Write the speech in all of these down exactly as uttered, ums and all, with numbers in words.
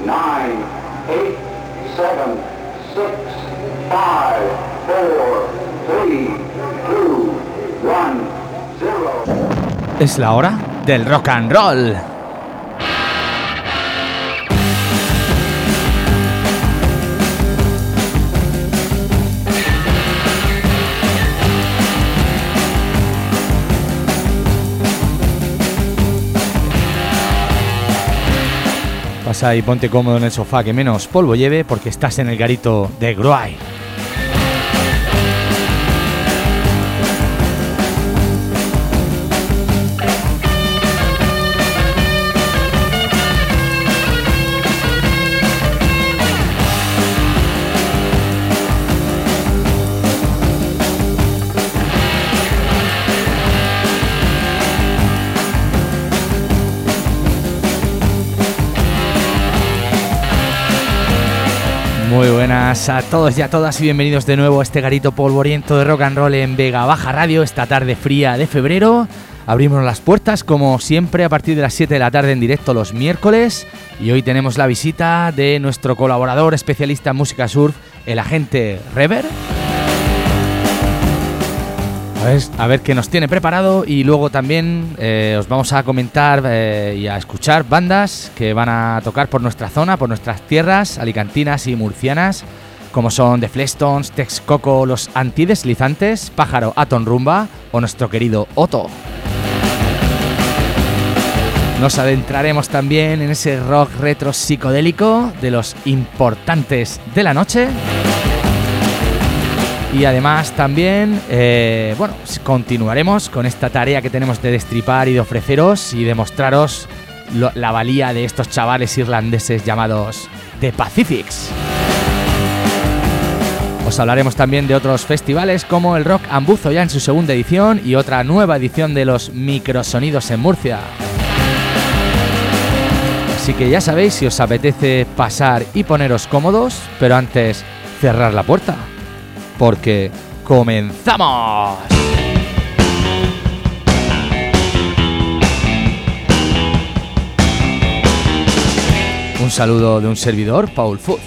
nine, eight, seven, six, five, four, three, two, one, zero. Es la hora del rock and roll. Pasa y ponte cómodo en el sofá, que menos polvo lleve, porque estás en el garito de Groy. Muy buenas a todos y a todas y bienvenidos de nuevo a este garito polvoriento de rock and roll en Vega Baja Radio. Esta tarde fría de febrero abrimos las puertas como siempre a partir de las siete de la tarde en directo los miércoles, y hoy tenemos la visita de nuestro colaborador especialista en música surf, el agente Rever. A ver, a ver qué nos tiene preparado, y luego también eh, os vamos a comentar eh, y a escuchar bandas que van a tocar por nuestra zona, por nuestras tierras alicantinas y murcianas, como son The Fleshtones, Texcoco, Los Antideslizantes, Pájaro Atom Rumba o nuestro querido Otto. Nos adentraremos también en ese rock retro psicodélico de los importantes de la noche. Y además también, eh, bueno, continuaremos con esta tarea que tenemos de destripar y de ofreceros y de mostraros lo, la valía de estos chavales irlandeses llamados The Pacifics. Os hablaremos también de otros festivales como el Rock Ambuzo ya en su segunda edición y otra nueva edición de los Microsonidos en Murcia. Así que ya sabéis, si os apetece pasar y poneros cómodos, pero antes cerrar la puerta, porque comenzamos. Un saludo de un servidor, Paul Food.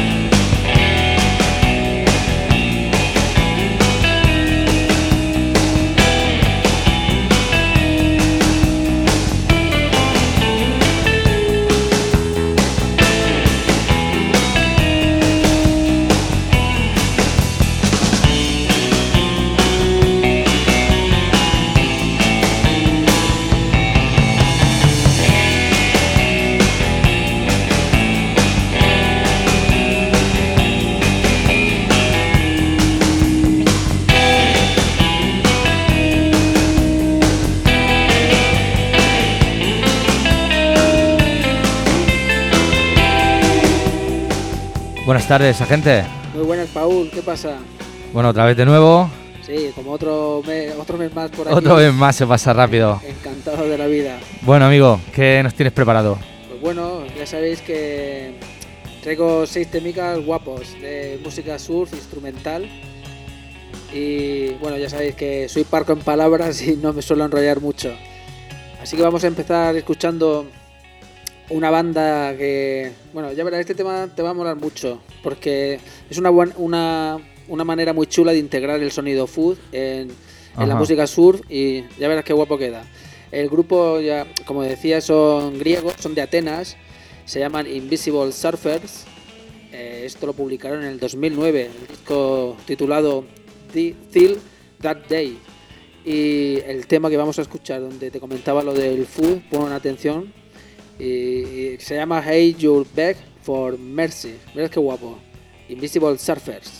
Buenas tardes, agente. Muy buenas, Paul. ¿Qué pasa? Bueno, otra vez de nuevo. Sí, como otro mes, otro mes más por aquí. Otro mes más, se pasa rápido. Encantado de la vida. Bueno, amigo, ¿qué nos tienes preparado? Pues bueno, ya sabéis que traigo seis temicas guapos de música surf instrumental. Y bueno, ya sabéis que soy parco en palabras y no me suelo enrollar mucho. Así que vamos a empezar escuchando una banda que, bueno, ya verás, este tema te va a molar mucho porque es una buena, una, una manera muy chula de integrar el sonido food en, en la música surf, y ya verás qué guapo queda. El grupo, ya como decía, son griegos, son de Atenas, se llaman Invisible Surfers. Eh, esto lo publicaron en el dos mil nueve, el disco titulado The Till That Day. Y el tema que vamos a escuchar, donde te comentaba lo del food, pon atención. Y, y se llama Hey You'll Beg for Mercy. Mirad qué guapo. Invisible Surfers.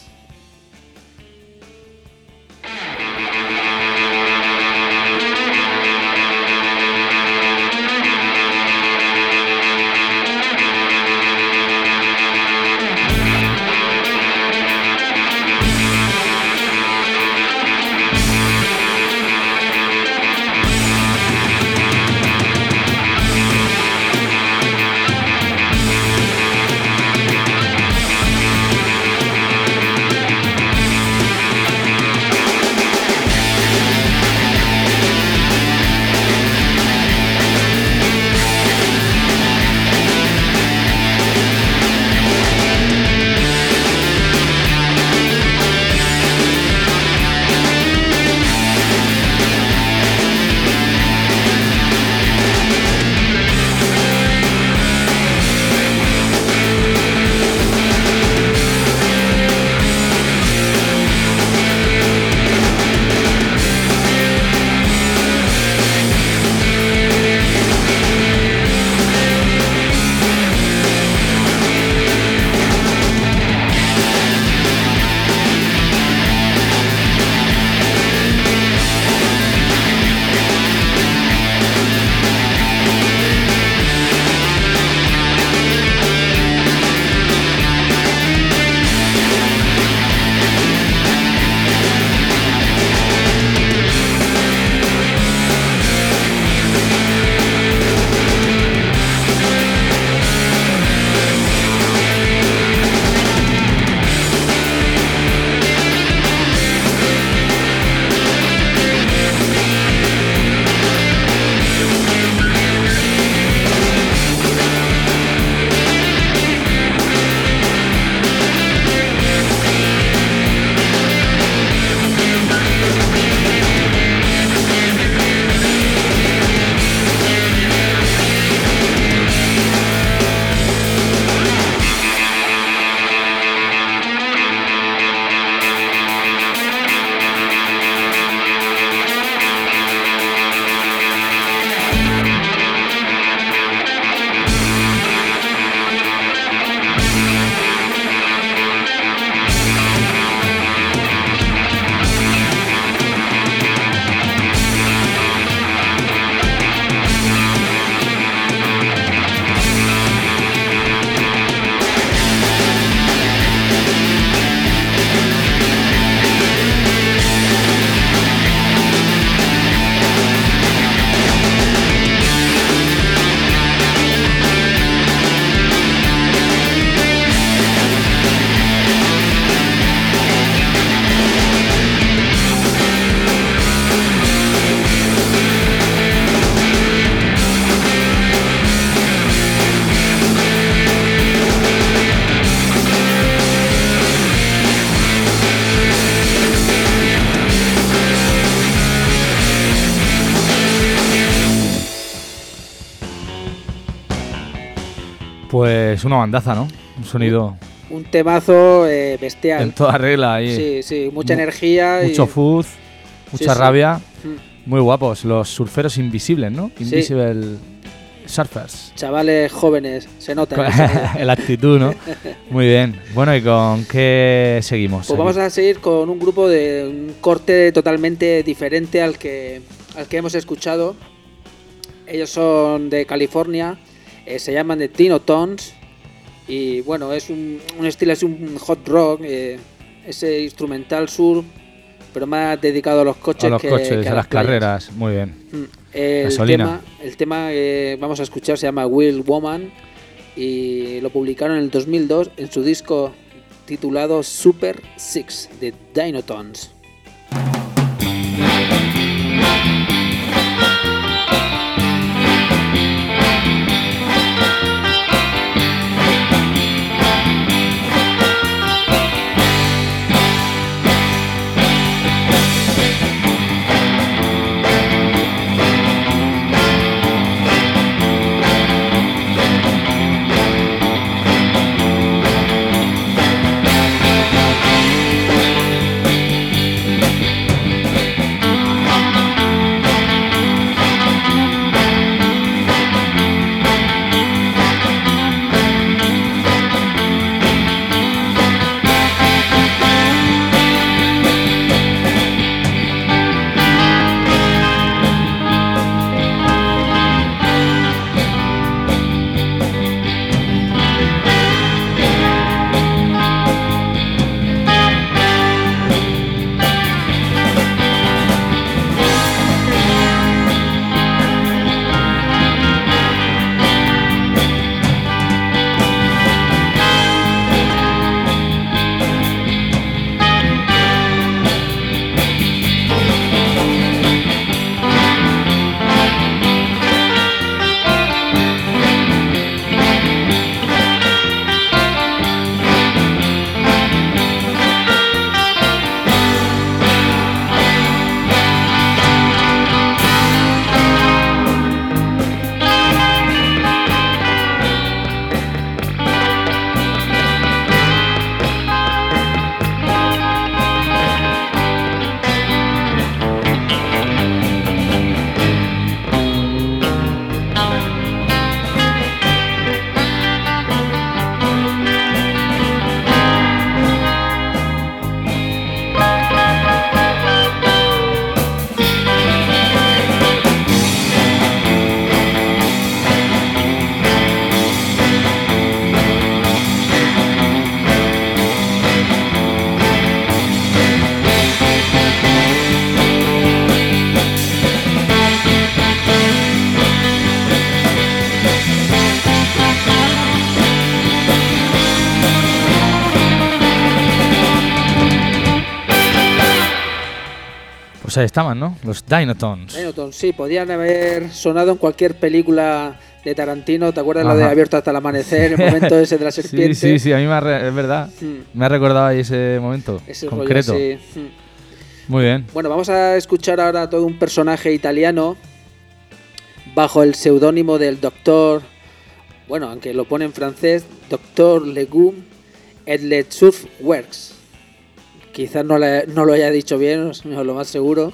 Pues una bandaza, ¿no? Un sonido Un temazo eh, bestial. en toda regla ahí. Sí, sí, mucha Mu- energía. Mucho y... fuzz, mucha sí. rabia. Mm. Muy guapos, los surferos invisibles, ¿no? Sí. Invisible Surfers. Chavales jóvenes, se nota. en el sonido. La actitud, ¿no? Muy bien. Bueno, ¿y con qué seguimos? Pues vamos a seguir con un grupo de un corte totalmente diferente al que, al que hemos escuchado. Ellos son de California, eh, se llaman The Dinotones y bueno, es un, un estilo, es un hot rock, eh, ese instrumental sur, pero más dedicado a los coches a los que, coches, que a, a las playas. carreras. Muy bien. Mm. El Gasolina. tema, el tema que vamos a escuchar se llama Will Woman y lo publicaron en el dos mil dos en su disco titulado Super Six de Dinotones. Pues ahí estaban, ¿no? Los Dinotones. Dinotones, sí, podían haber sonado en cualquier película de Tarantino. ¿Te acuerdas la de Ajá. Abierto hasta el amanecer? El momento ese de la serpiente. Sí, sí, sí, a mí me ha re- es verdad. Mm. Me ha recordado ahí ese momento Ese concreto. rollo así. Mm. Muy bien. Bueno, vamos a escuchar ahora a todo un personaje italiano bajo el seudónimo del doctor, bueno, aunque lo pone en francés, doctor Legume et le Surf Works. Quizás no, le- no lo haya dicho bien, es lo más seguro.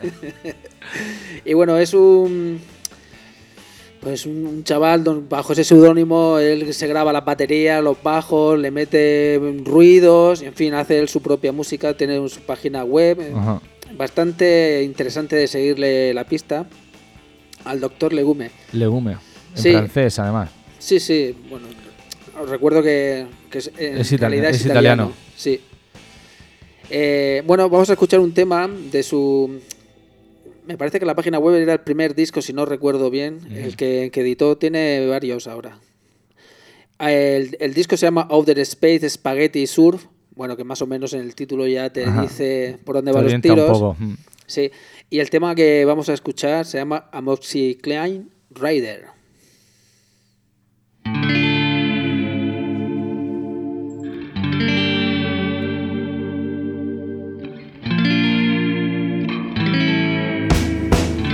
Y bueno, es un pues un, un chaval don- bajo ese seudónimo, él se graba las baterías, los bajos, le mete ruidos, en fin, hace él su propia música, tiene su página web. Ajá. Bastante interesante de seguirle la pista al doctor Legume. Legume. En Sí. francés, además. Sí, sí, bueno, os recuerdo que, que es, en Es itali- realidad es, es italiano. italiano. Sí. Eh, bueno, vamos a escuchar un tema de su... Me parece que la página web era el primer disco, si no recuerdo bien, Mm. el que, que editó, tiene varios ahora. El, el disco se llama Outer Space Spaghetti Surf, bueno, que más o menos en el título ya te Ajá. dice por dónde Te van los orienta un tiros. poco. Mm. Sí, y el tema que vamos a escuchar se llama Amoxicillin Rider.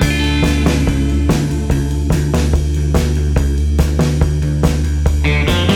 Thank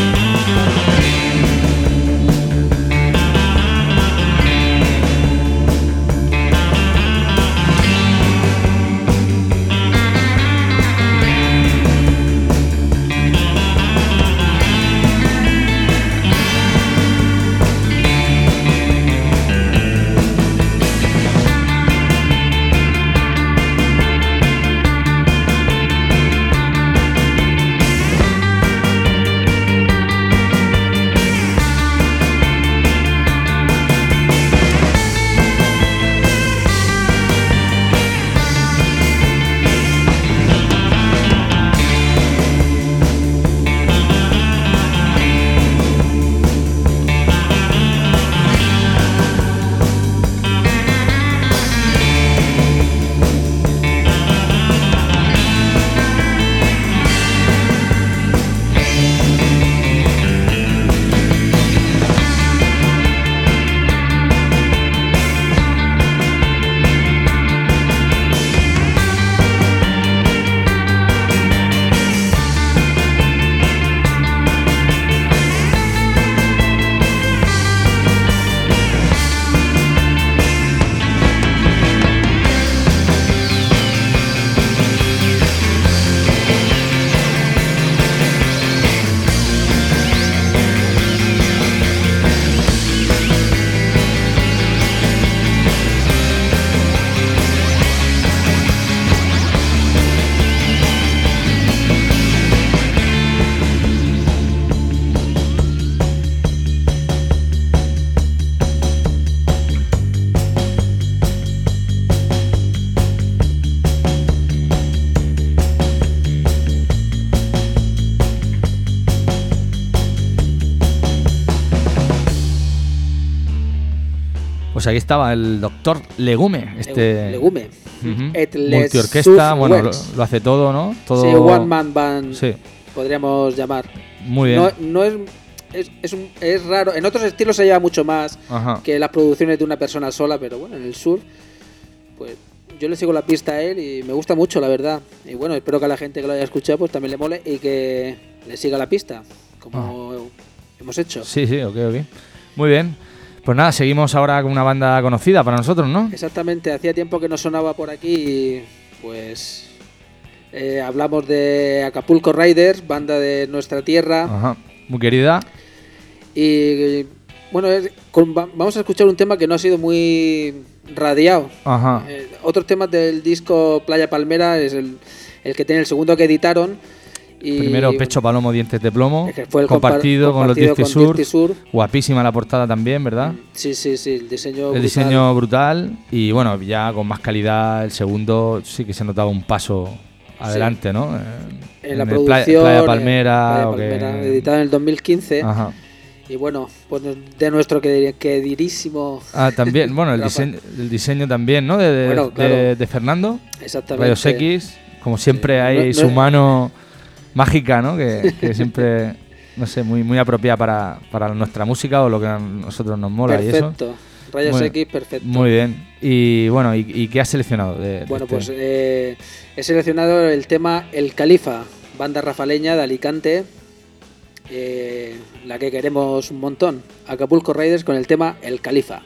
pues aquí estaba el doctor Legume, este Legume. uh-huh. Et les multiorquesta, bueno, lo, Surfworks. lo hace todo, ¿no? Todo... Sí, One Man Band, Sí, podríamos llamar. muy bien. No, no es, es, es, un- es raro. En otros estilos se lleva mucho más Ajá. que las producciones de una persona sola, pero bueno, en el surf, pues yo le sigo la pista a él y me gusta mucho, la verdad. Y bueno, espero que a la gente que lo haya escuchado pues también le mole y que le siga la pista, como hemos hecho. Sí, sí, ok, ok. Muy bien. Pues nada, seguimos ahora con una banda conocida para nosotros, ¿no? Exactamente, hacía tiempo que no sonaba por aquí y pues eh, hablamos de Acapulco Riders, banda de nuestra tierra. Ajá. Muy querida. Y bueno, es- con- va- vamos a escuchar un tema que no ha sido muy radiado. Ajá. Eh, otros temas del disco Playa Palmera es el, el que tiene el segundo que editaron. Y Primero Pecho Palomo, Dientes de Plomo, que fue el compartido, compa- con los compartido Dirty con Sur. Dirty Sur. Guapísima la portada también, ¿verdad? Sí, sí, sí, el diseño El brutal. diseño brutal y bueno, ya con más calidad. El segundo sí que se notaba un paso adelante, ¿no? Eh, En la el producción, Playa, Playa eh, Palmera. Playa o que- Palmera, editado en el dos mil quince. Ajá. Y bueno, pues de nuestro que- queridísimo. Ah, también, bueno, el Rafa. diseño, el diseño también, ¿no? De, de, Bueno, claro. de- de Fernando, Exactamente. Rayos X, como siempre Sí. hay No- no- su mano mágica, ¿no? Que, que siempre, no sé, muy, muy apropiada para, para nuestra música o lo que a nosotros nos mola y eso. Perfecto. Rayos Muy- X, perfecto. Muy bien. Y bueno, ¿y, y qué has seleccionado? De, de Bueno, este? pues eh, he seleccionado el tema El Califa, banda rafaleña de Alicante, eh, la que queremos un montón. Acapulco Riders con el tema El Califa.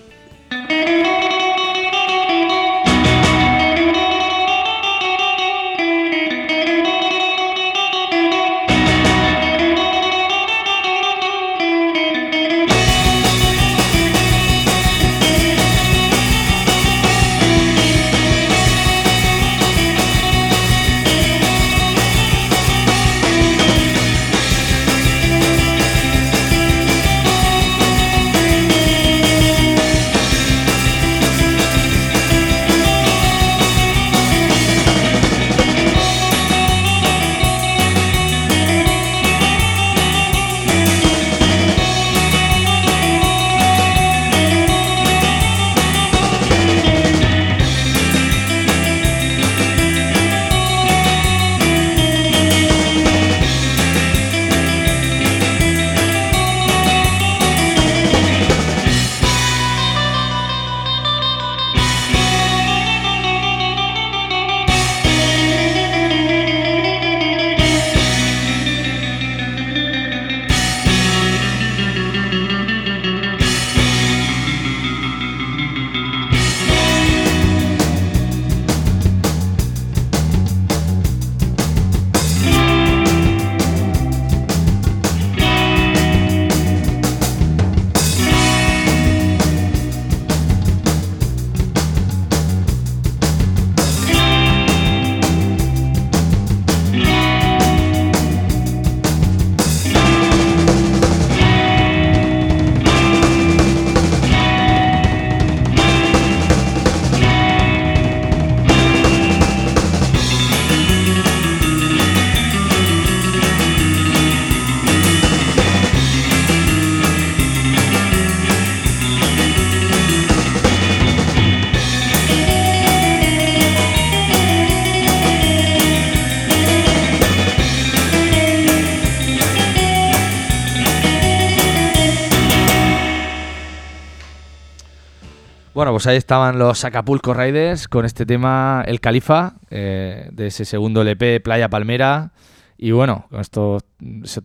Bueno, pues ahí estaban los Acapulco Riders con este tema El Califa, eh, de ese segundo L P Playa Palmera. Y bueno, con esto ese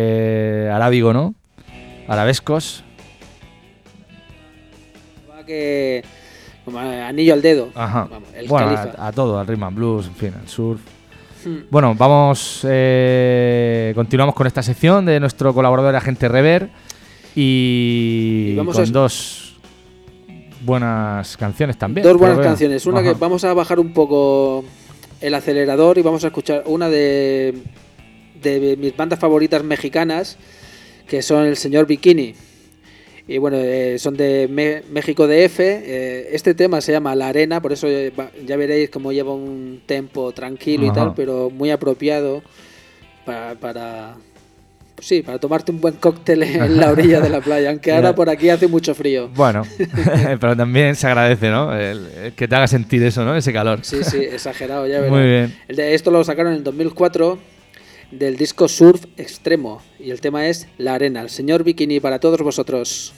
toque arábigo, ¿no? Arabescos. Va que como anillo al dedo. Ajá. Vamos, el bueno, Califa. a, a todo, al rhythm and blues, en fin, al surf. Hmm. Bueno, vamos, eh, continuamos con esta sección de nuestro colaborador Agente Rever y, Y vamos con a- dos buenas canciones también. Dos buenas creo que- canciones. Una Ajá. que vamos a bajar un poco el acelerador y vamos a escuchar una de, de mis bandas favoritas mexicanas, que son el Señor Bikini. Y bueno, eh, son de Me- México D F. Eh, este tema se llama La Arena, por eso eh, va- ya veréis cómo lleva un tempo tranquilo y Ajá. tal, pero muy apropiado para, para, sí, para tomarte un buen cóctel en la orilla de la playa, aunque ahora por aquí hace mucho frío. Bueno, pero también se agradece, ¿no? El, el que te haga sentir eso, ¿no? Ese calor. Sí, sí, exagerado, ya verás. Muy bien. El de esto lo sacaron en el dos mil cuatro del disco Surf Extremo y el tema es La Arena, el señor Bikini para todos vosotros.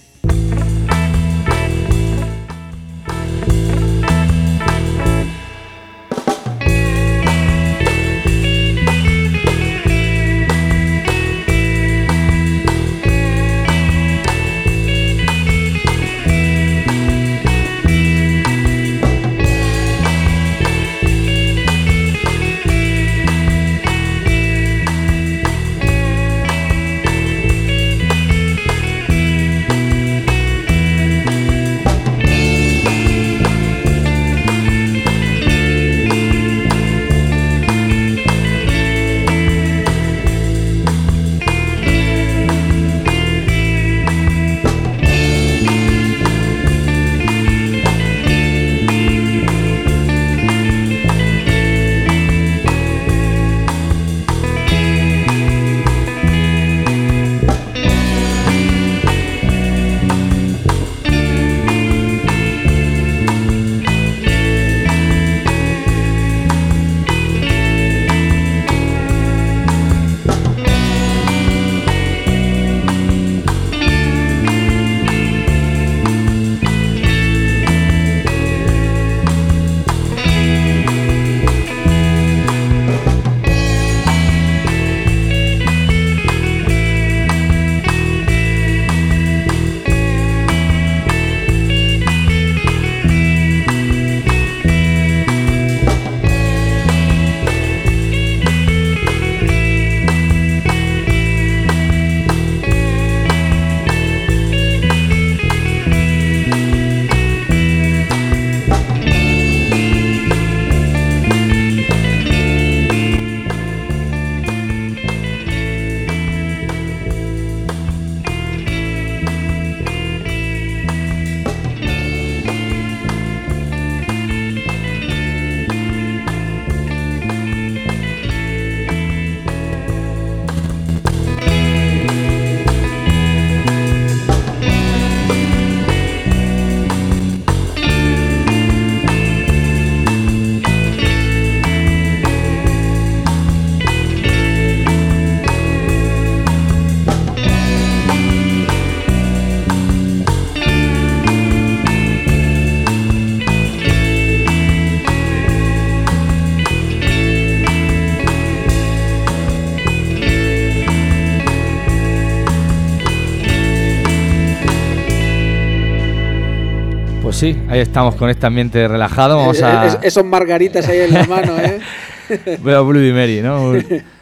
Sí, ahí estamos con este ambiente relajado. Vamos a... Es, esos margaritas ahí en la mano, ¿eh? Veo Bloody Mary, ¿no?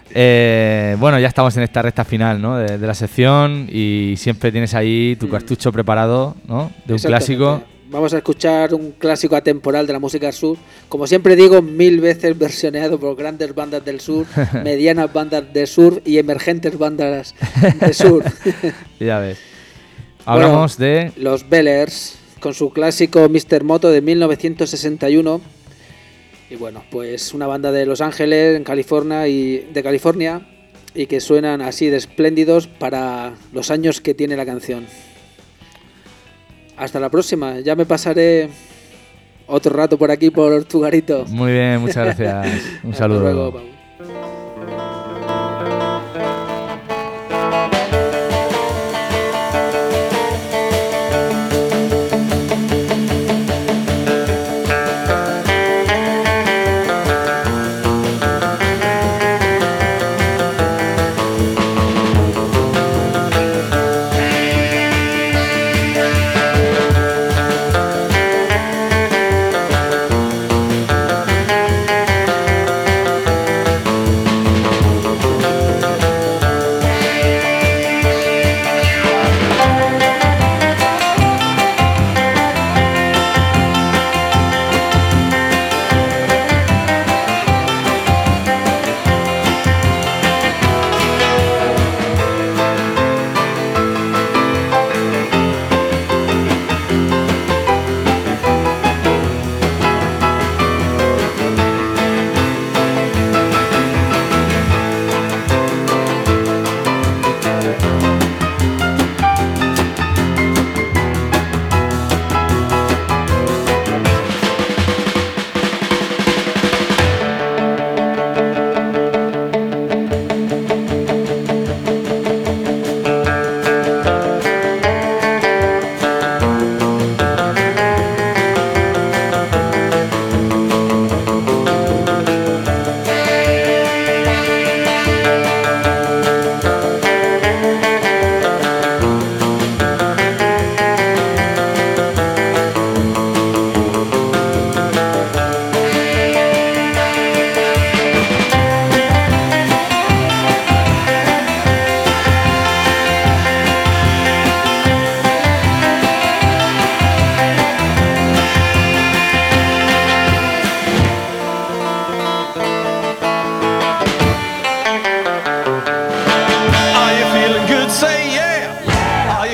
eh, bueno, ya estamos en esta recta final, ¿no? De, de la sección y siempre tienes ahí tu cartucho preparado, ¿no? De un clásico. Vamos a escuchar un clásico atemporal de la música sur. Como siempre digo, mil veces versioneado por grandes bandas del sur, medianas bandas de sur y emergentes bandas de sur. Ya ves. Hablamos bueno, de... Los Bellers, con su clásico mister Moto de mil novecientos sesenta y uno. Y bueno, pues una banda de Los Ángeles, en California, y de California, y que suenan así de espléndidos para los años que tiene la canción. Hasta la próxima, ya me pasaré otro rato por aquí, por tu garito. Muy bien, muchas gracias. Un saludo. Hasta luego, Pau.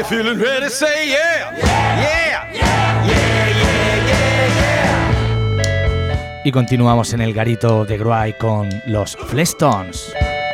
Everybody feeling ready, say yeah. Yeah. Yeah, yeah, yeah, yeah. Y continuamos en el garito de Gruay con los Flestones.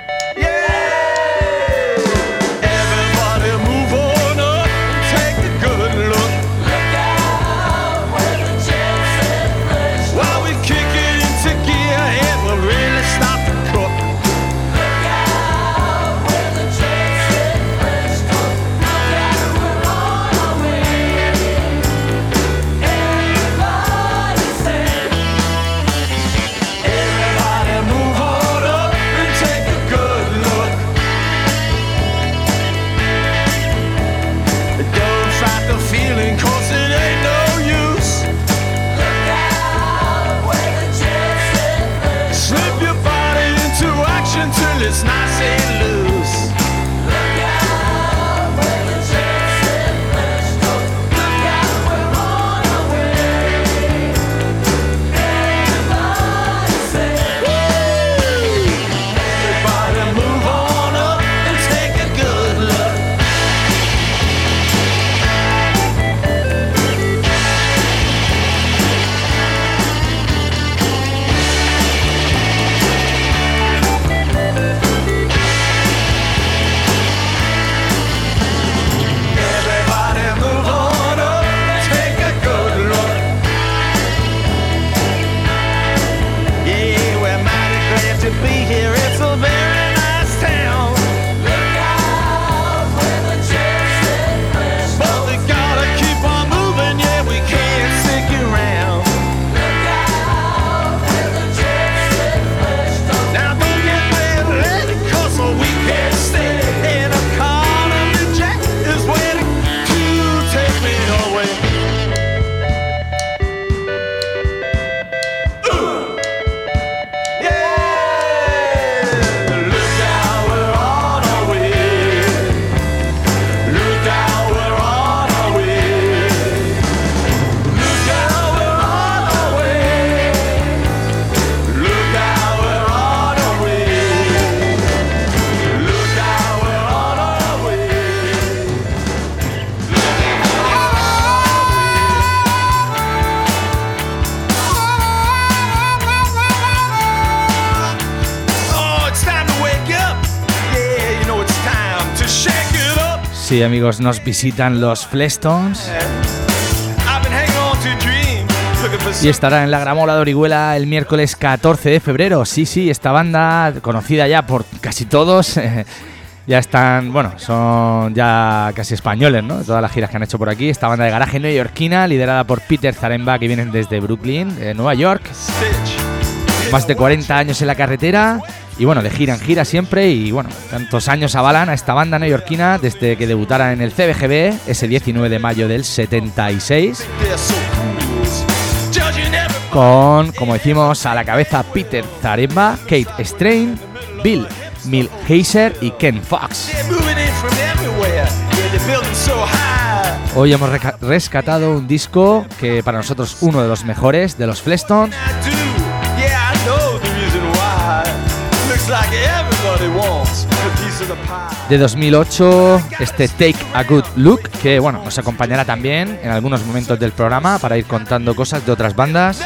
It's nice and loose. Look out where the chance and flesh goes. Look out, we're on our way. Everybody say, woo! Everybody move on up and take a good look. Be here, it's a very nice town. Look out where the chance and flesh goes. But we gotta keep on moving, yeah, we can't stick around. Look out where the chance and flesh goes. Now don't get ready, cause we can't stay. In a car and the jet is waiting to take me away. Sí, amigos, nos visitan los Flestones y estará en la Gramola de Orihuela el miércoles catorce de febrero. Sí, sí, esta banda, conocida ya por casi todos, eh, ya están, bueno, son ya casi españoles, ¿no? Todas las giras que han hecho por aquí. Esta banda de garaje neoyorquina, liderada por Peter Zaremba, que vienen desde Brooklyn, eh, Nueva York. Más de cuarenta años en la carretera. Y bueno, de gira en gira siempre, y bueno, tantos años avalan a esta banda neoyorquina desde que debutara en el C B G B ese diecinueve de mayo del setenta y seis. Con, como decimos, a la cabeza Peter Zaremba, Kate Strain, Bill Milheiser y Ken Fox. Hoy hemos rescatado un disco que para nosotros uno de los mejores de los Flestones. De dos mil ocho, este Take a Good Look, que bueno, nos acompañará también en algunos momentos del programa para ir contando cosas de otras bandas.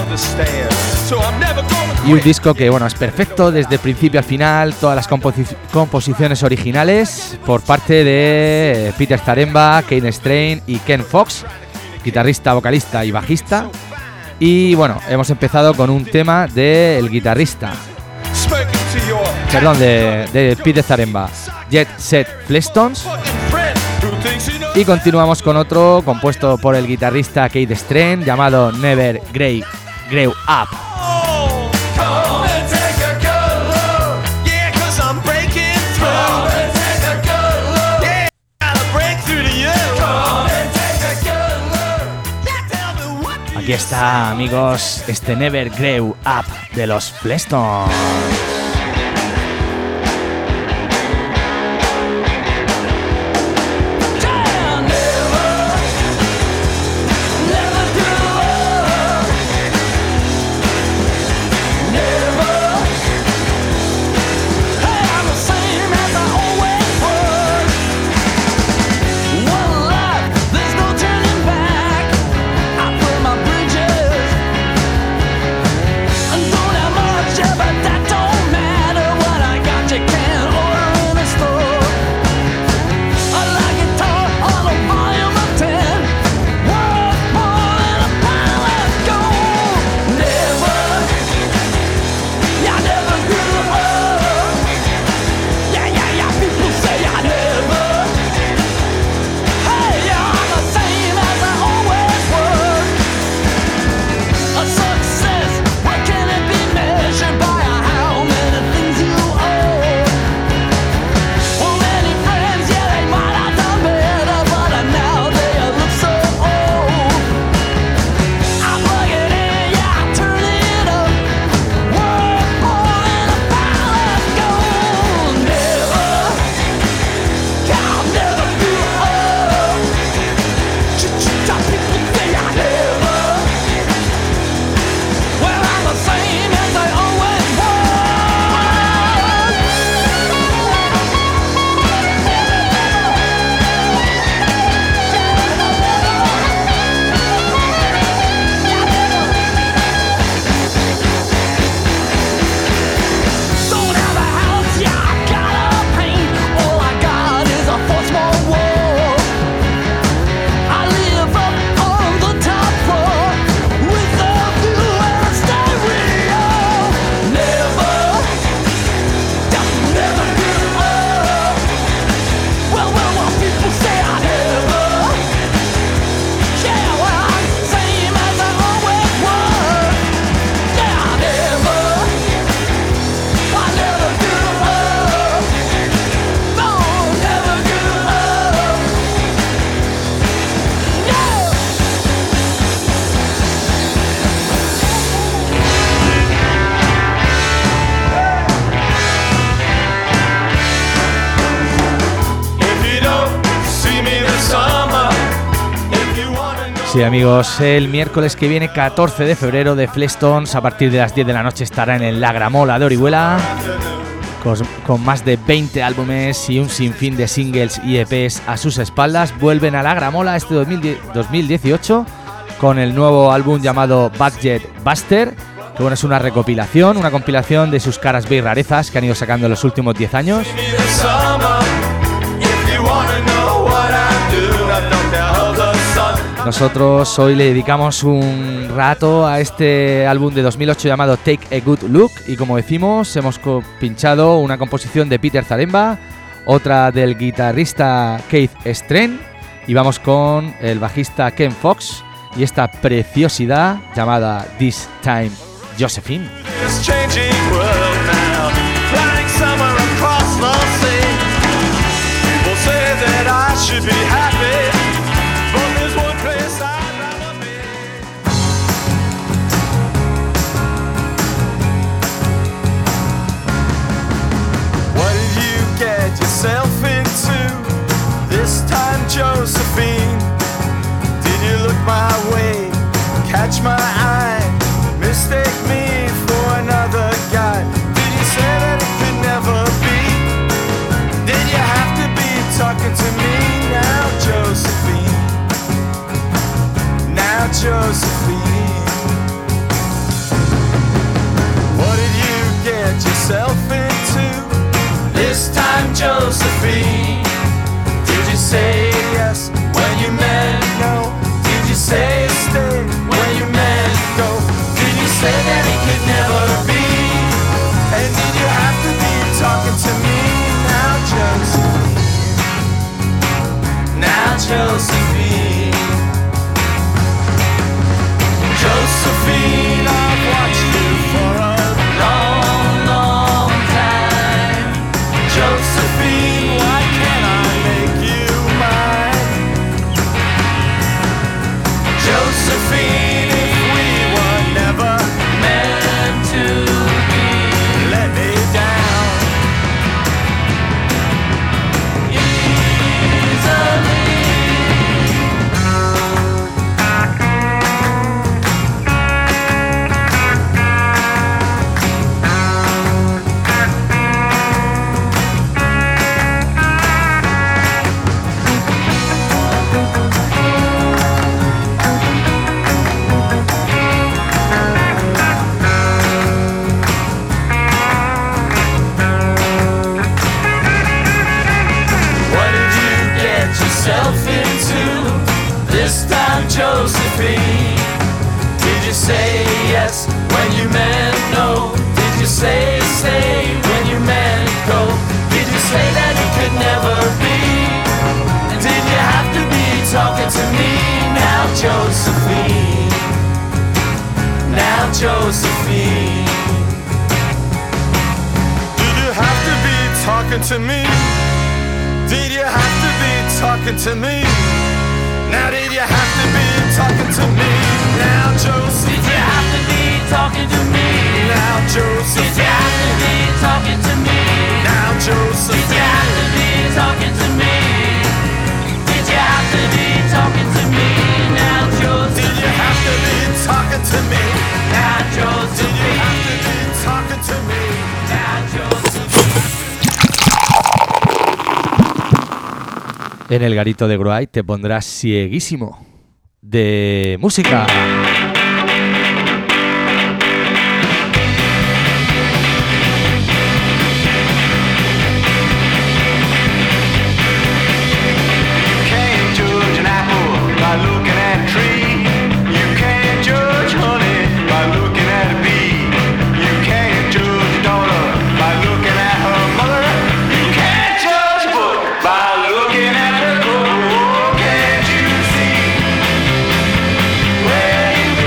Y un disco que bueno, es perfecto desde principio al final, todas las composi- composiciones originales por parte de Peter Zaremba, Kate Strain y Ken Fox, guitarrista, vocalista y bajista. Y bueno, hemos empezado con un tema del guitarrista, perdón, de, de Peter Zaremba, Jet Set Flestones. Y continuamos con otro compuesto por el guitarrista Kate Strain llamado Never Grey, Grew Up. Aquí está, amigos, este Never Grew Up de los Flestones. What Sí, amigos, el miércoles que viene, catorce de febrero, The Fleshtones, a partir de las diez de la noche, estará en el La Gramola de Orihuela, con, con más de veinte álbumes y un sinfín de singles y E Pes a sus espaldas. Vuelven a La Gramola este dos mil dieciocho con el nuevo álbum llamado Budget Buster, que bueno, es una recopilación, una compilación de sus caras B y rarezas que han ido sacando en los últimos diez años. Nosotros hoy le dedicamos un rato a este álbum de dos mil ocho llamado Take a Good Look, y como decimos, hemos pinchado una composición de Peter Zaremba, otra del guitarrista Keith Stren, y vamos con el bajista Ken Fox y esta preciosidad llamada This Time Josephine. Yourself into this time, Josephine? Did you look my way, catch my eye, mistake me for another guy? Did you say that it could never be? Did you have to be talking to me now, Josephine? Now, Josephine, what did you get yourself into this time, Josephine? Did you say yes when you meant no? Did you say stay when you meant go? Did you say that it could never be? And did you have to be talking to me now, Josephine? Now, Josephine, Josephine, I've watched you for a long, long time. Josephine, why can't I make you mine? Josephine, if we were never meant to be, let me down easily. Josephine, did you say yes when you meant no? Did you say stay when you meant go? Did you say that it could never be? And did you have to be talking to me now, Josephine? Now, Josephine, did you have to be talking to me? Did you have to be talking to me? Now did you have to be talking to me? Now, Josephine, did you have to be talking to me? Now, Josephine, did you have to be talking to me? Now, Josephine, did you have to be talking to me? Did you have to be talking to me? Now, Josephine, did you have to be talking to me? Now, Josephine, did you have to be talking to me? Now, Josephine. En el garito de Gruay te pondrás cieguísimo de música. Where you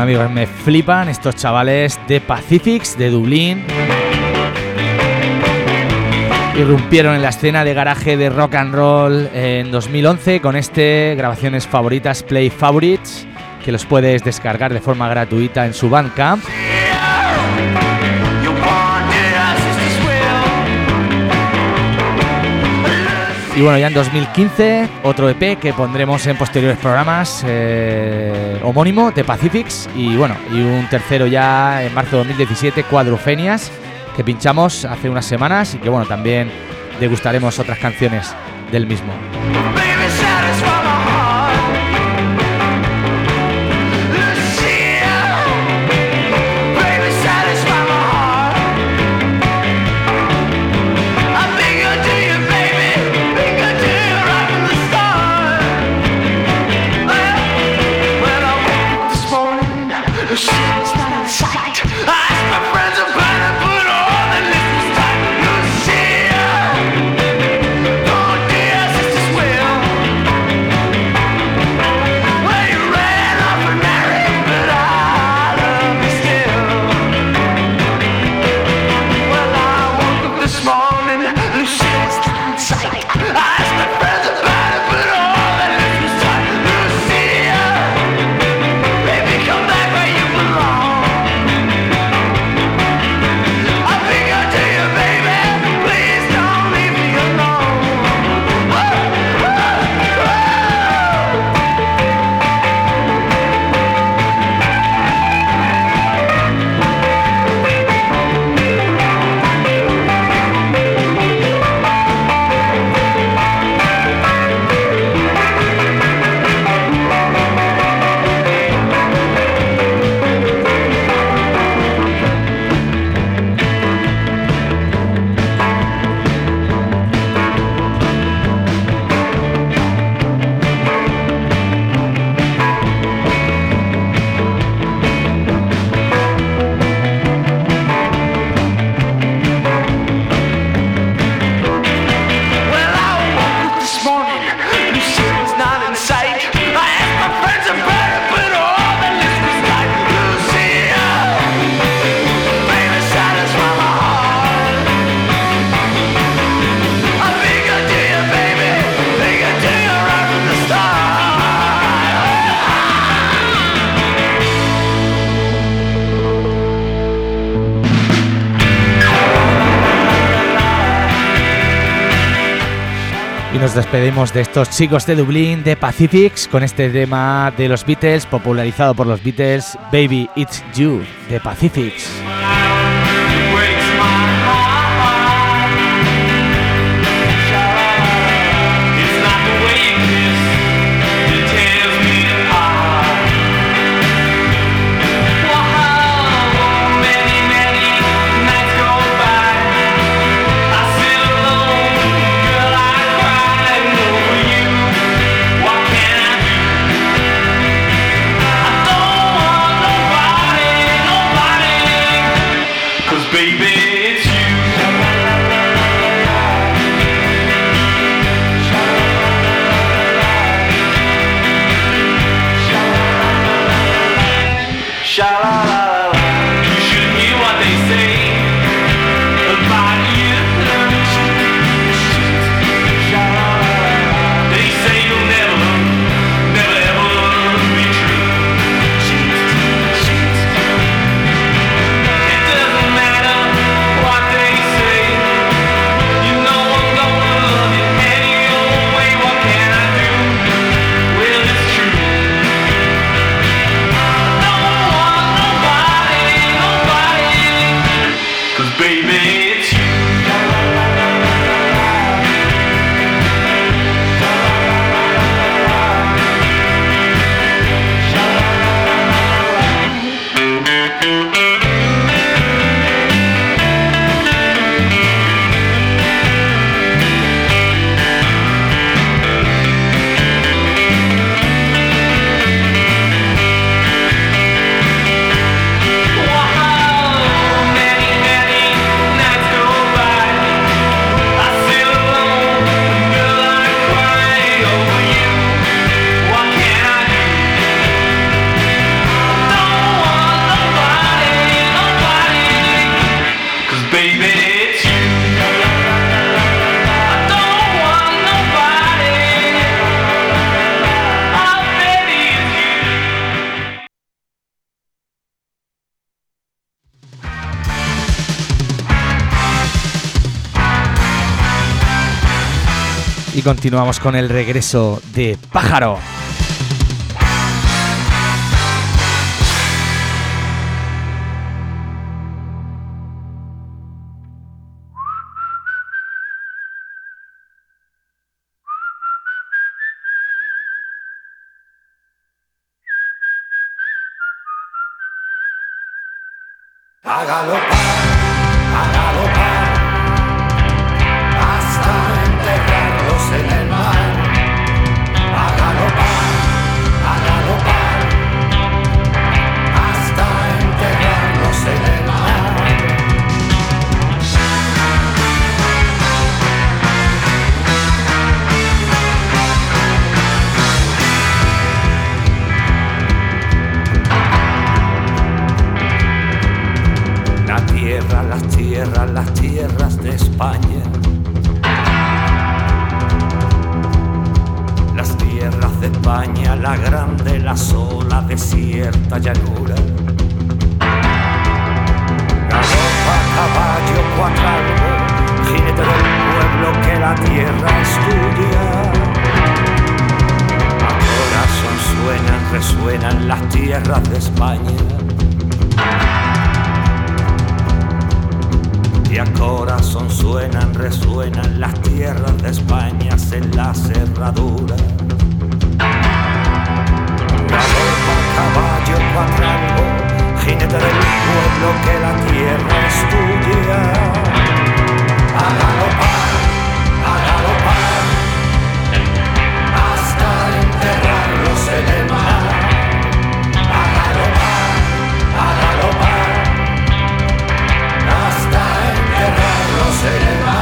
amigos, me flipan estos chavales de Pacifics, de Dublín. Irrumpieron en la escena de garaje de rock and roll en dos mil once con este Grabaciones Favoritas Play Favorites, que los puedes descargar de forma gratuita en su Bandcamp. Y bueno, ya en dos mil quince, otro E P que pondremos en posteriores programas, eh, homónimo, de Pacifics. Y bueno, y un tercero ya en marzo de dos mil diecisiete, Cuadrofenias, que pinchamos hace unas semanas y que bueno, también degustaremos otras canciones del mismo. Y nos despedimos de estos chicos de Dublín, de Pacifics, con este tema de los Beatles, popularizado por los Beatles, Baby It's You, de Pacifics. Nobody y continuamos con el regreso de Pájaro. A galopar, a galopar, hasta enterrarlos en el mar. A galopar, a galopar, hasta enterrarlos en el mar. La tierra, las tierras, las tierras de España. Las tierras de España, la grande, la sola, desierta llanura. Galopa, caballo, cuatralgo, jinete del pueblo que la tierra estudia. A corazón suenan, resuenan las tierras de España. Y a corazón suenan, resuenan las tierras de España en la cerradura. Galopa, caballo, cuatralgo, jinete del pueblo que la tierra estudia. A galopar, a galopar, hasta enterrarlos en el mar. A galopar, a galopar, hasta enterrarlos en el mar.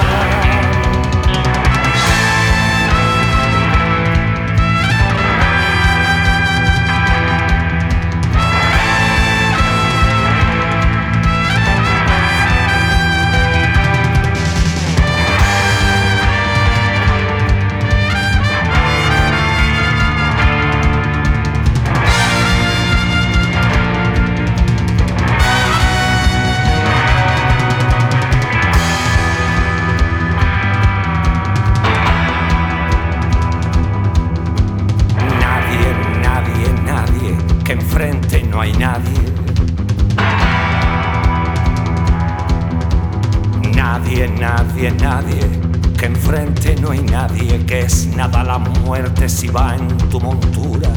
Enfrente no hay nadie. Nadie, nadie, nadie. Que enfrente no hay nadie. Que es nada la muerte si va en tu montura.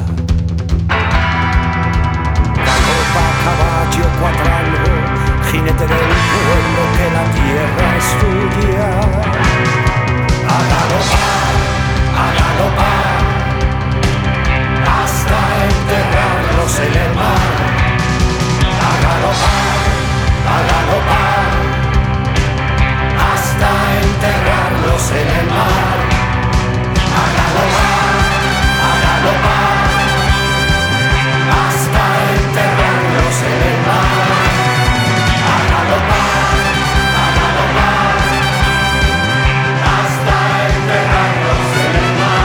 Galopa, caballo, cuatralgo, jinete del pueblo que la tierra estudia. A galopar, a galopar, hasta enterrarlos en el mar. A galopar, a galopar, hasta enterrarlos en el mar. A galopar, a galopar, hasta enterrarlos en el mar. A galopar, a galopar, hasta enterrarlos en el mar.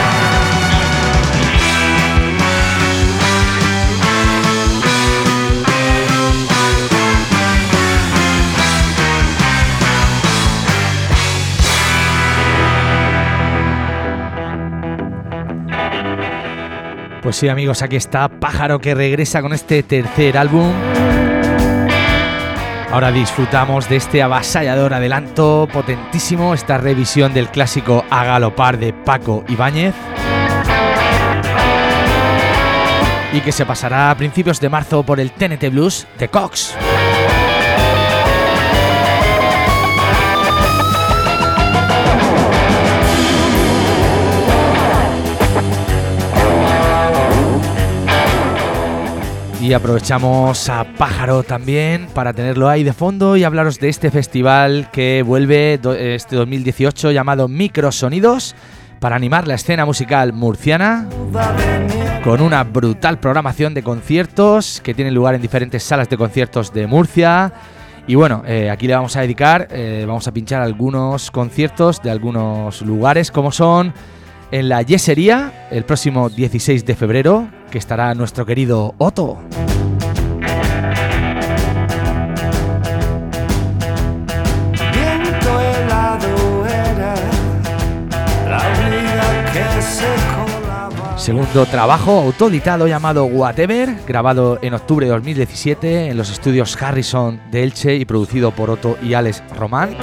Pues sí, amigos, aquí está Pájaro, que regresa con este tercer álbum. Ahora disfrutamos de este avasallador adelanto potentísimo, esta revisión del clásico A galopar de Paco Ibáñez, y que se pasará a principios de marzo por el T N T Blues de Cox. Y aprovechamos a Pájaro también para tenerlo ahí de fondo y hablaros de este festival que vuelve do- este dos mil dieciocho llamado Microsonidos, para animar la escena musical murciana, con una brutal programación de conciertos que tienen lugar en diferentes salas de conciertos de Murcia. Y bueno, eh, aquí le vamos a dedicar, eh, vamos a pinchar algunos conciertos de algunos lugares, como son en la Yesería el próximo dieciséis de febrero, que estará nuestro querido Otto. Viento helado era la Segundo trabajo autoeditado llamado Whatever, grabado en octubre de dos mil diecisiete en los estudios Harrison de Elche y producido por Otto y Alex Román.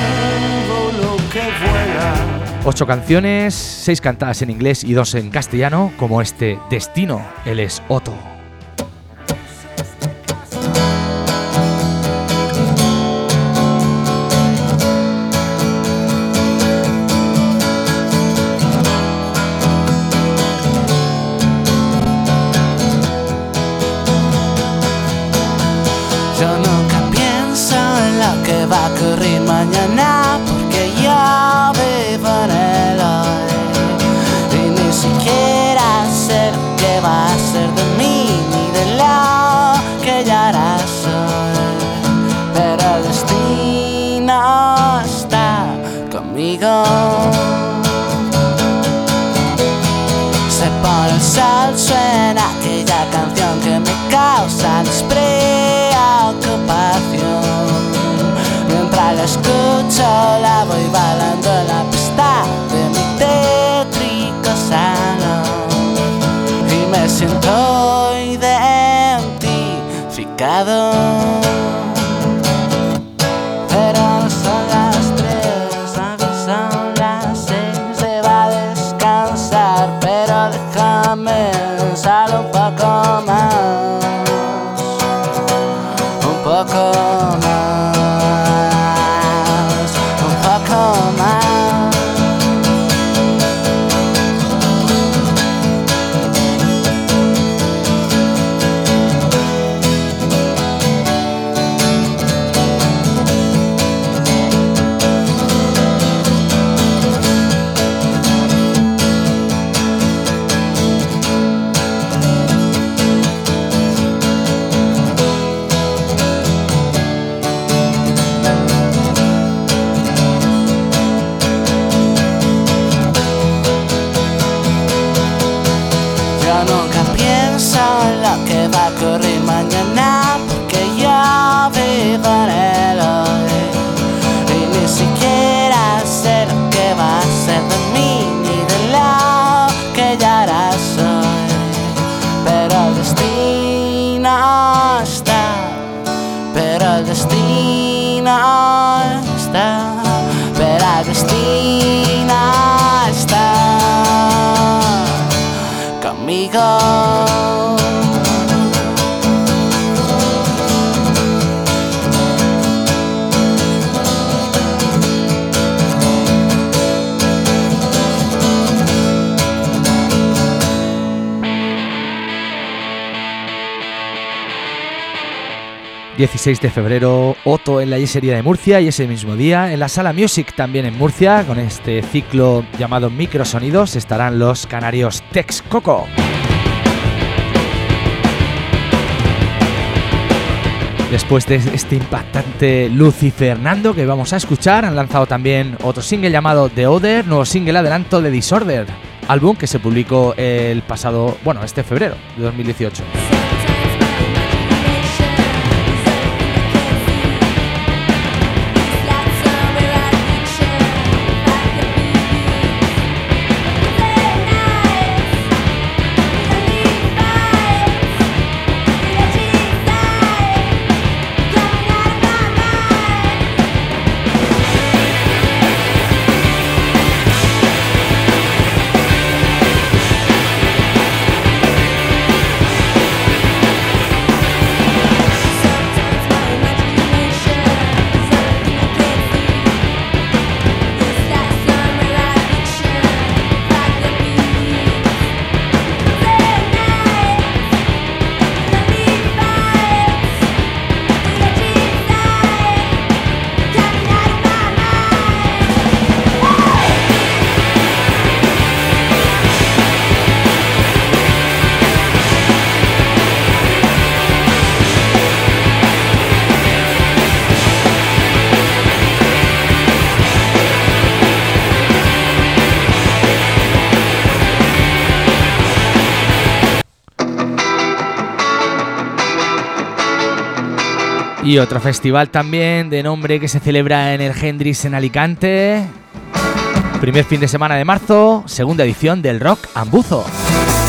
Ocho canciones, seis cantadas en inglés y dos en castellano, como este Destino. Él es Otto. Yo nunca pienso en lo que va a ocurrir mañana, porque yo vivo en el hoy y ni siquiera sé qué va a ser de mí ni de lo que ya ahora soy. Pero el destino está conmigo. Se pone el sol, suena aquella canción que me causa despreocupación. Mientras la escucho, la voy bailando en la pista de mi tétrico salón y me siento identificado. Pero no son las tres, no son las seis, se va a descansar, pero déjame solo un poco más, un poco más, un poco más. Ocurrir mañana, porque yo vivo en el hoy y ni siquiera sé lo que va a ser de mí ni de lo que ya ahora soy. Pero el destino está, pero el destino está, pero el destino está conmigo. dieciséis de febrero, Otto en la Yesería de Murcia, y ese mismo día en la Sala Music también en Murcia, con este ciclo llamado Microsonidos, estarán los canarios Texcoco. Después de este impactante Lucy Fernando que vamos a escuchar, han lanzado también otro single llamado The Other, nuevo single adelanto de Disorder, álbum que se publicó el pasado, bueno, este febrero de dos mil dieciocho. Y otro festival también de nombre que se celebra en el Hendrix en Alicante. Primer fin de semana de marzo, segunda edición del Rock Ambuzo.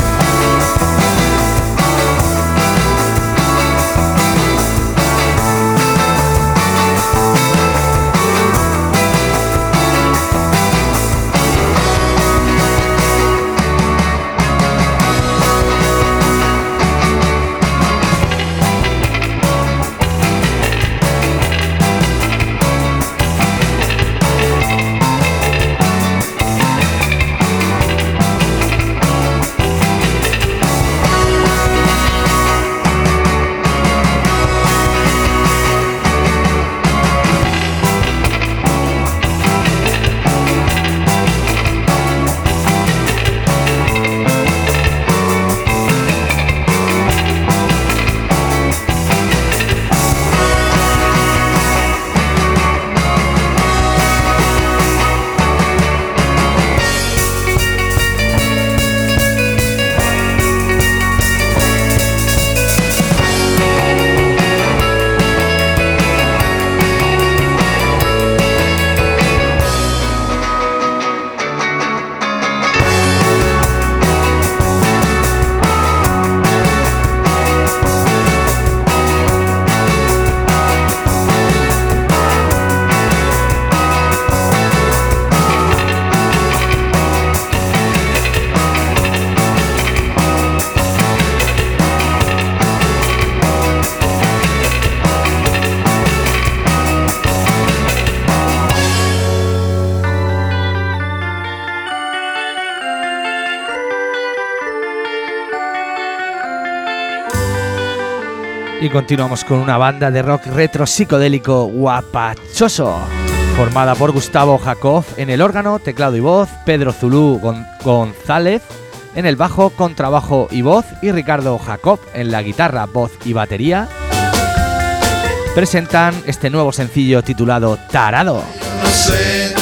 Y continuamos con una banda de rock retro psicodélico guapachoso, formada por Gustavo Jacob en el órgano, teclado y voz, Pedro Zulú Gon- González en el bajo, contrabajo y voz, y Ricardo Jacob en la guitarra, voz y batería. Presentan este nuevo sencillo titulado Tarado. No sé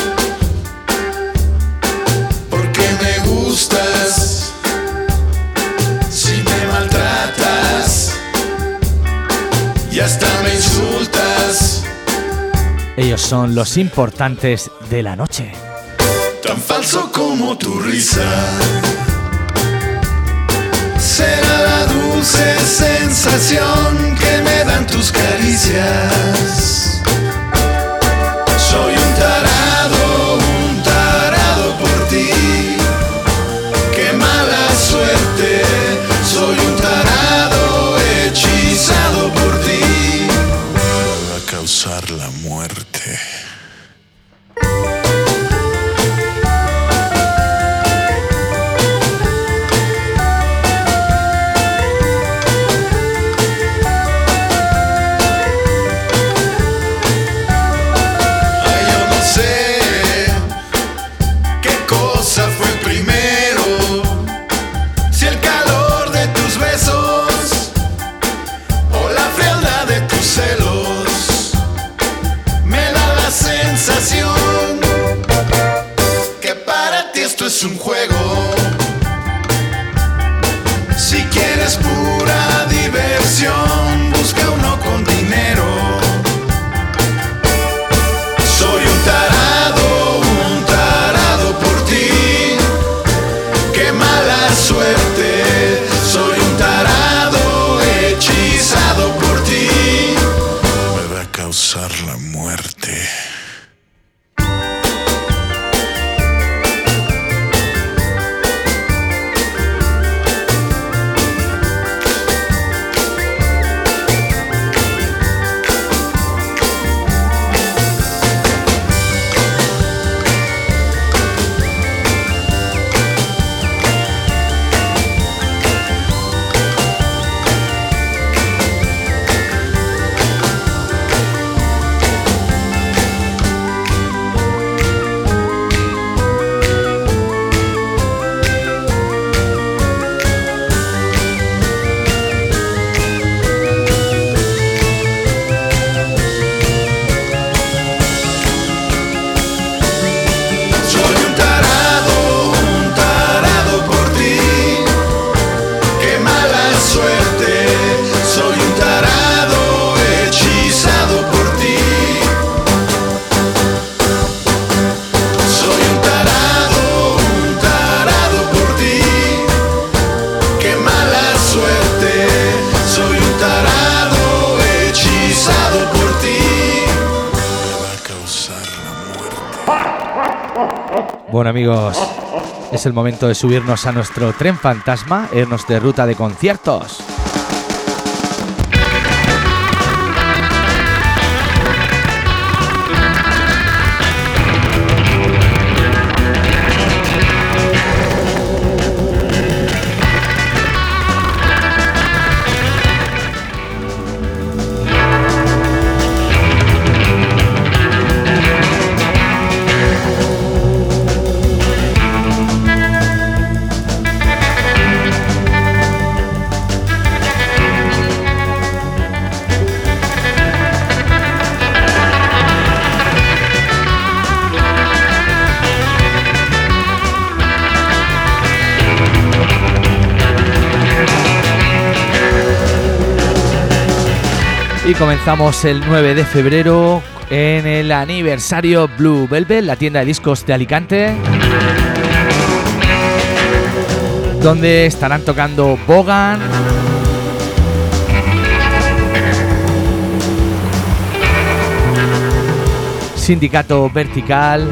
por qué me gustas, si me maltratas y hasta me insultas. Ellos son los importantes de la noche. Tan falso como tu risa, será la dulce sensación que me dan tus caricias. Soy un tarado, un tarado por ti. Qué mala suerte, soy un tarado hechizado por ti. Va a causar la muerte. Es un juego. Si quieres pura diversión, busca uno con dinero. Soy un tarado, un tarado por ti. Qué mala suerte. Soy un tarado hechizado por ti. Me va a causar la muerte. Bueno, amigos, es el momento de subirnos a nuestro tren fantasma e irnos de ruta de conciertos. Y comenzamos el nueve de febrero en el aniversario Blue Velvet, la tienda de discos de Alicante, donde estarán tocando Bogan, Sindicato Vertical,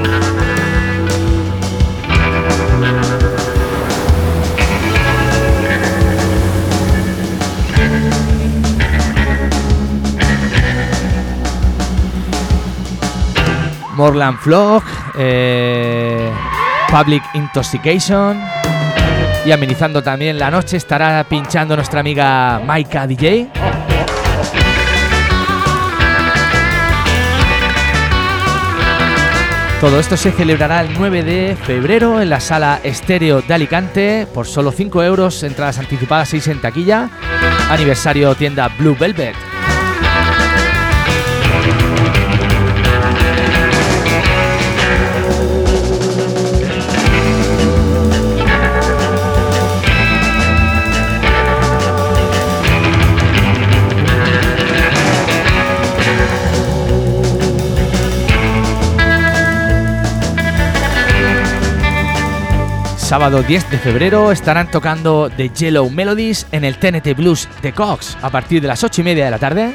Morland Flock, eh, Public Intoxication, y amenizando también la noche estará pinchando nuestra amiga Maika D J. Todo esto se celebrará el nueve de febrero en la Sala Estéreo de Alicante por solo cinco euros, entradas anticipadas, seis en taquilla. Aniversario tienda Blue Velvet. Sábado diez de febrero estarán tocando The Yellow Melodies en el T N T Blues de Cox a partir de las ocho y media de la tarde.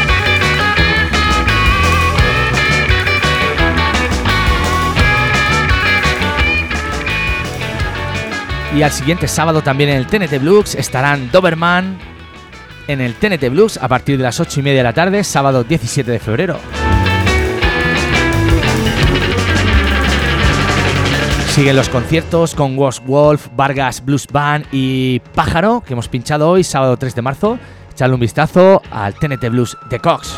Y al siguiente sábado también en el T N T Blues estarán Doberman en el T N T Blues a partir de las ocho y media de la tarde, sábado diecisiete de febrero. Siguen los conciertos con Woz Wolf, Vargas Blues Band y Pájaro, que hemos pinchado hoy, sábado tres de marzo. Echadle un vistazo al T N T Blues de Cox.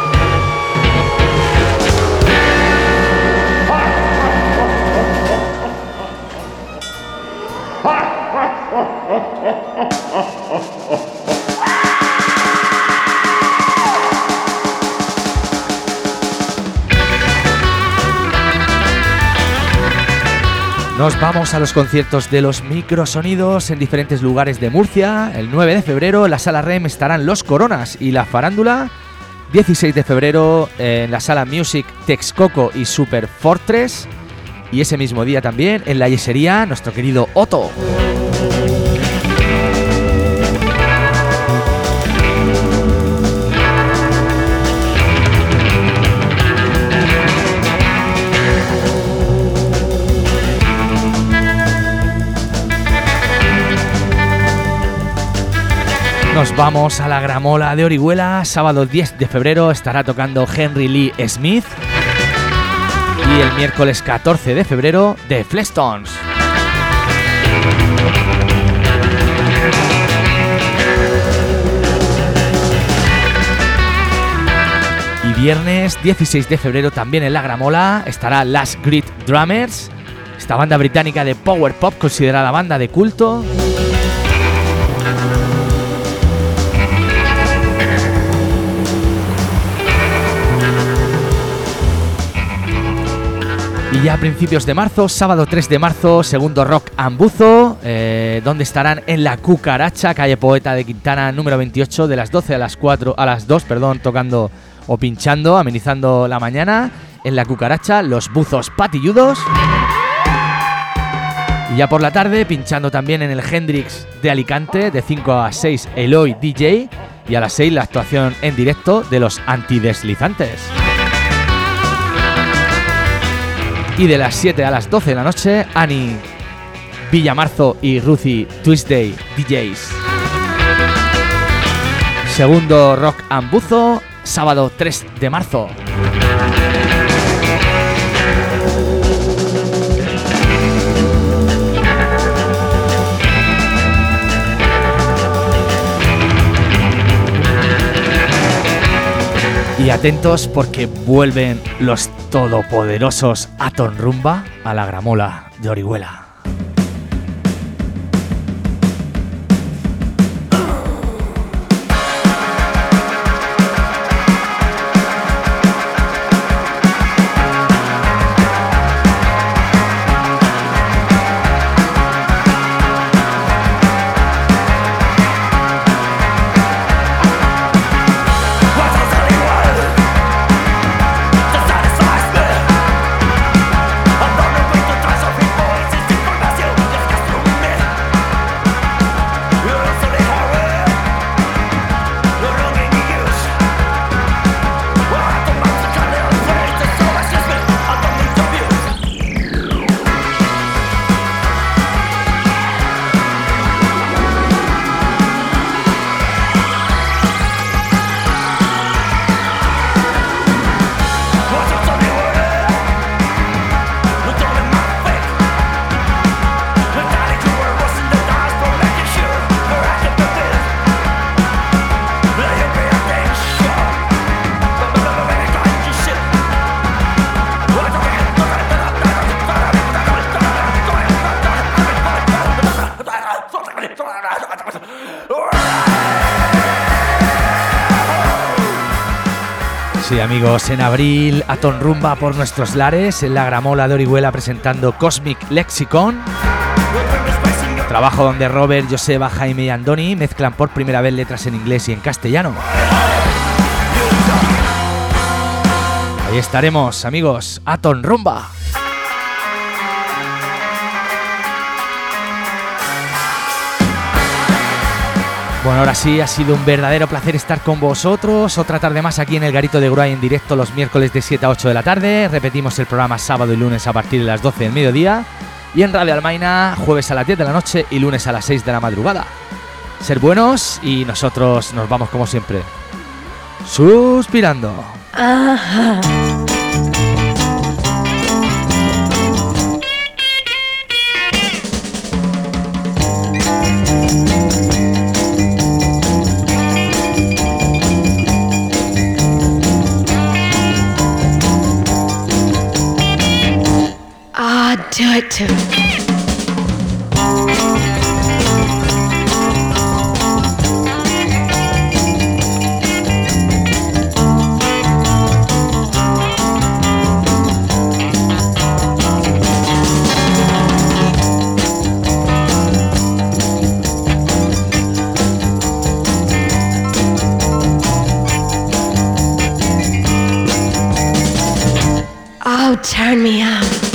Nos vamos a los conciertos de los Microsonidos en diferentes lugares de Murcia. El nueve de febrero en la Sala R E M estarán Los Coronas y La Farándula. dieciséis de febrero en la Sala Music Texcoco y Super Fortress. Y ese mismo día también en la Yesería nuestro querido Otto. Nos vamos a la Gramola de Orihuela. Sábado diez de febrero estará tocando Henry Lee Smith. Y el miércoles catorce de febrero, The Flintstones. Y viernes dieciséis de febrero también en la Gramola estará Last Great Drummers, esta banda británica de power pop considerada banda de culto. Y ya a principios de marzo, sábado tres de marzo, segundo Rock Ambuzo, eh, donde estarán en la Cucaracha, calle Poeta de Quintana, número veintiocho, de las doce a las cuatro, a las dos, perdón, tocando o pinchando, amenizando la mañana. En la Cucaracha, los Buzos Patilludos. Y ya por la tarde, pinchando también en el Hendrix de Alicante, de cinco a seis, Eloy D J. Y a las seis, la actuación en directo de los Antideslizantes. Y de las siete a las doce de la noche, Ani Villamarzo y Ruthie Tuesday D Js. Segundo Rock Ambuzo, sábado tres de marzo. Y atentos porque vuelven los todopoderosos Atom Rumba a la Gramola de Orihuela. Satisfies me. I'm running with the trash of people. Sí, amigos, en abril, Aton Rumba por nuestros lares, en la Gramola de Orihuela presentando Cosmic Lexicon. Trabajo donde Robert, Joseba, Jaime y Andoni mezclan por primera vez letras en inglés y en castellano. Ahí estaremos, amigos, Aton Rumba. Bueno, ahora sí, ha sido un verdadero placer estar con vosotros. Otra tarde más aquí en el Garito de Gruay en directo los miércoles de siete a ocho de la tarde. Repetimos el programa sábado y lunes a partir de las doce del mediodía. Y en Radio Almaina, jueves a las diez de la noche y lunes a las seis de la madrugada. Ser buenos y nosotros nos vamos como siempre, suspirando. Ajá. Do it too. Oh, turn me up.